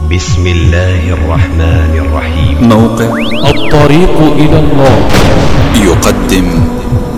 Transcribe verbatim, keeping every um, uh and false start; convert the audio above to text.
بسم الله الرحمن الرحيم. موقع الطريق إلى الله يقدم